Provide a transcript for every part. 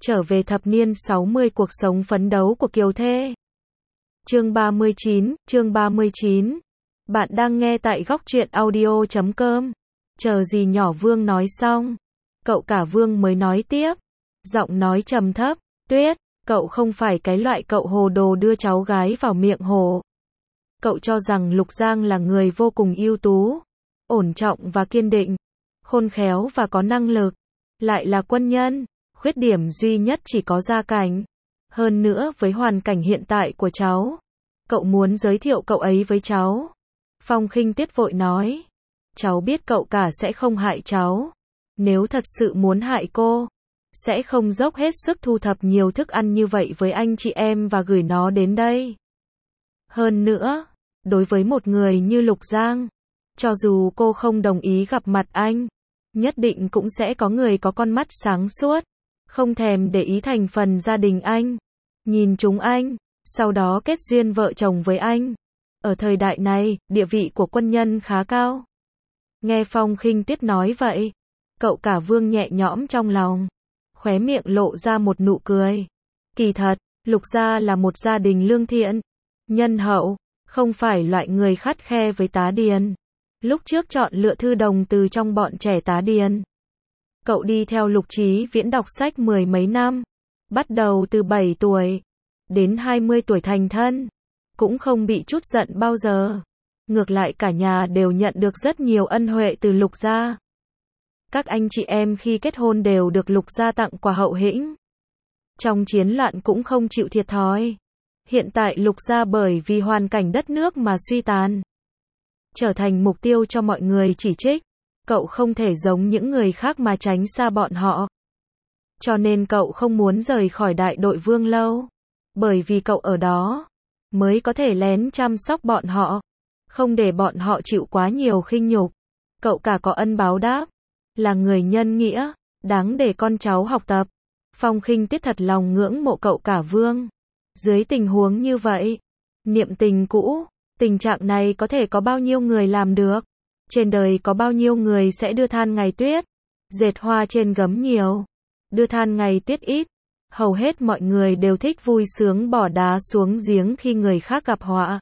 trở về thập niên 60 cuộc sống phấn đấu của kiều thê. Chương 39. Bạn đang nghe tại góc truyện audio.com. Chờ gì nhỏ Vương nói xong, cậu cả Vương mới nói tiếp. Giọng nói trầm thấp, Tuyết, cậu không phải cái loại cậu hồ đồ đưa cháu gái vào miệng hồ. Cậu cho rằng Lục Giang là người vô cùng ưu tú, ổn trọng và kiên định, khôn khéo và có năng lực, lại là quân nhân, khuyết điểm duy nhất chỉ có gia cảnh. Hơn nữa với hoàn cảnh hiện tại của cháu, cậu muốn giới thiệu cậu ấy với cháu. Phong Khinh Tuyết vội nói, cháu biết cậu cả sẽ không hại cháu. Nếu thật sự muốn hại cô, sẽ không dốc hết sức thu thập nhiều thức ăn như vậy với anh chị em và gửi nó đến đây. Hơn nữa, đối với một người như Lục Giang, cho dù cô không đồng ý gặp mặt anh, nhất định cũng sẽ có người có con mắt sáng suốt, không thèm để ý thành phần gia đình anh, nhìn chúng anh, sau đó kết duyên vợ chồng với anh. Ở thời đại này, địa vị của quân nhân khá cao. Nghe Phong Khinh Tuyết nói vậy, cậu cả Vương nhẹ nhõm trong lòng, khóe miệng lộ ra một nụ cười. Kỳ thật, Lục gia là một gia đình lương thiện, nhân hậu, không phải loại người khắt khe với tá điền. Lúc trước chọn lựa thư đồng từ trong bọn trẻ tá điền. Cậu đi theo Lục Chí Viễn đọc sách mười mấy năm, bắt đầu từ 7 tuổi, đến 20 tuổi thành thân, cũng không bị chút giận bao giờ. Ngược lại cả nhà đều nhận được rất nhiều ân huệ từ Lục gia. Các anh chị em khi kết hôn đều được Lục gia tặng quà hậu hĩnh. Trong chiến loạn cũng không chịu thiệt thòi. Hiện tại Lục gia bởi vì hoàn cảnh đất nước mà suy tàn, trở thành mục tiêu cho mọi người chỉ trích. Cậu không thể giống những người khác mà tránh xa bọn họ. Cho nên cậu không muốn rời khỏi đại đội Vương lâu. Bởi vì cậu ở đó, mới có thể lén chăm sóc bọn họ, không để bọn họ chịu quá nhiều khinh nhục. Cậu cả có ân báo đáp, là người nhân nghĩa, đáng để con cháu học tập. Phong Khinh Tuyết thật lòng ngưỡng mộ cậu cả Vương. Dưới tình huống như vậy, niệm tình cũ, tình trạng này có thể có bao nhiêu người làm được? Trên đời có bao nhiêu người sẽ đưa than ngày tuyết, dệt hoa trên gấm nhiều, đưa than ngày tuyết ít. Hầu hết mọi người đều thích vui sướng bỏ đá xuống giếng khi người khác gặp họa.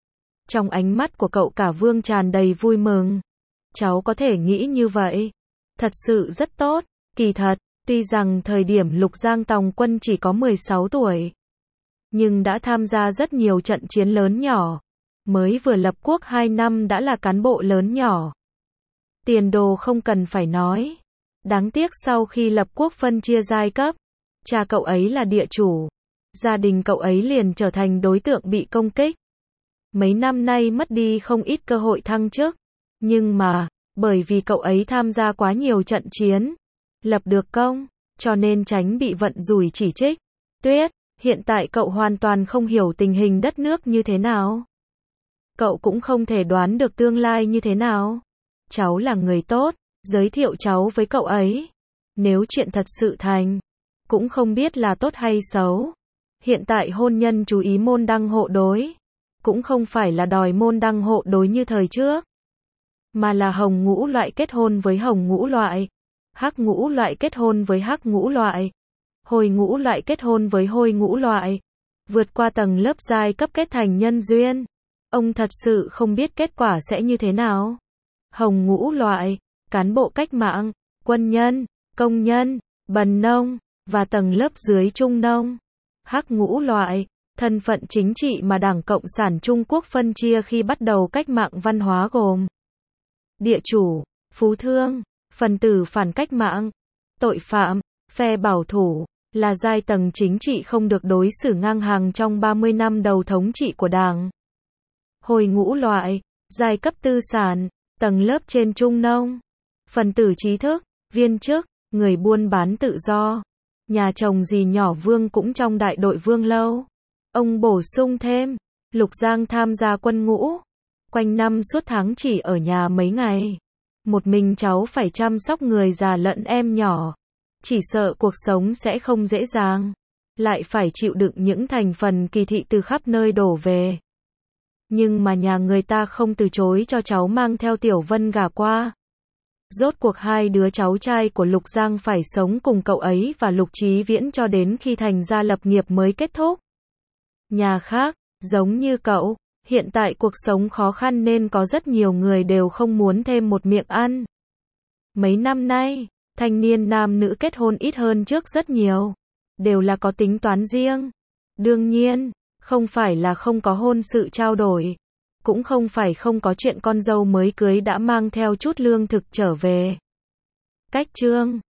Trong ánh mắt của cậu cả Vương tràn đầy vui mừng. Cháu có thể nghĩ như vậy, thật sự rất tốt. Kỳ thật, tuy rằng thời điểm Lục Giang tòng quân chỉ có 16 tuổi, nhưng đã tham gia rất nhiều trận chiến lớn nhỏ. Mới vừa lập quốc 2 năm đã là cán bộ lớn nhỏ. Tiền đồ không cần phải nói. Đáng tiếc sau khi lập quốc phân chia giai cấp, cha cậu ấy là địa chủ, gia đình cậu ấy liền trở thành đối tượng bị công kích. Mấy năm nay mất đi không ít cơ hội thăng chức. Nhưng mà, bởi vì cậu ấy tham gia quá nhiều trận chiến, lập được công, cho nên tránh bị vận rủi chỉ trích. Tuyết, hiện tại cậu hoàn toàn không hiểu tình hình đất nước như thế nào. Cậu cũng không thể đoán được tương lai như thế nào. Cháu là người tốt, giới thiệu cháu với cậu ấy. Nếu chuyện thật sự thành, cũng không biết là tốt hay xấu. Hiện tại hôn nhân chú ý môn đăng hộ đối, cũng không phải là đòi môn đăng hộ đối như thời trước, mà là hồng ngũ loại kết hôn với hồng ngũ loại, hắc ngũ loại kết hôn với hắc ngũ loại, hồi ngũ loại kết hôn với hồi ngũ loại, vượt qua tầng lớp giai cấp kết thành nhân duyên. Ông thật sự không biết kết quả sẽ như thế nào. Hồng ngũ loại, cán bộ cách mạng, quân nhân, công nhân, bần nông, và tầng lớp dưới trung nông. Hắc ngũ loại, thân phận chính trị mà Đảng Cộng sản Trung Quốc phân chia khi bắt đầu cách mạng văn hóa gồm địa chủ, phú thương, phần tử phản cách mạng, tội phạm, phe bảo thủ, là giai tầng chính trị không được đối xử ngang hàng trong 30 năm đầu thống trị của Đảng. Hồi ngũ loại, giai cấp tư sản, tầng lớp trên trung nông, phần tử trí thức, viên chức, người buôn bán tự do. Nhà chồng dì nhỏ Vương cũng trong đại đội Vương lâu. Ông bổ sung thêm, Lục Giang tham gia quân ngũ, quanh năm suốt tháng chỉ ở nhà mấy ngày. Một mình cháu phải chăm sóc người già lẫn em nhỏ. Chỉ sợ cuộc sống sẽ không dễ dàng. Lại phải chịu đựng những thành phần kỳ thị từ khắp nơi đổ về. Nhưng mà nhà người ta không từ chối cho cháu mang theo Tiểu Vân gả qua. Rốt cuộc hai đứa cháu trai của Lục Giang phải sống cùng cậu ấy và Lục Chí Viễn cho đến khi thành gia lập nghiệp mới kết thúc. Nhà khác, giống như cậu, hiện tại cuộc sống khó khăn nên có rất nhiều người đều không muốn thêm một miệng ăn. Mấy năm nay, thanh niên nam nữ kết hôn ít hơn trước rất nhiều. Đều là có tính toán riêng. Đương nhiên, không phải là không có hôn sự trao đổi. Cũng không phải không có chuyện con dâu mới cưới đã mang theo chút lương thực trở về. Cách chương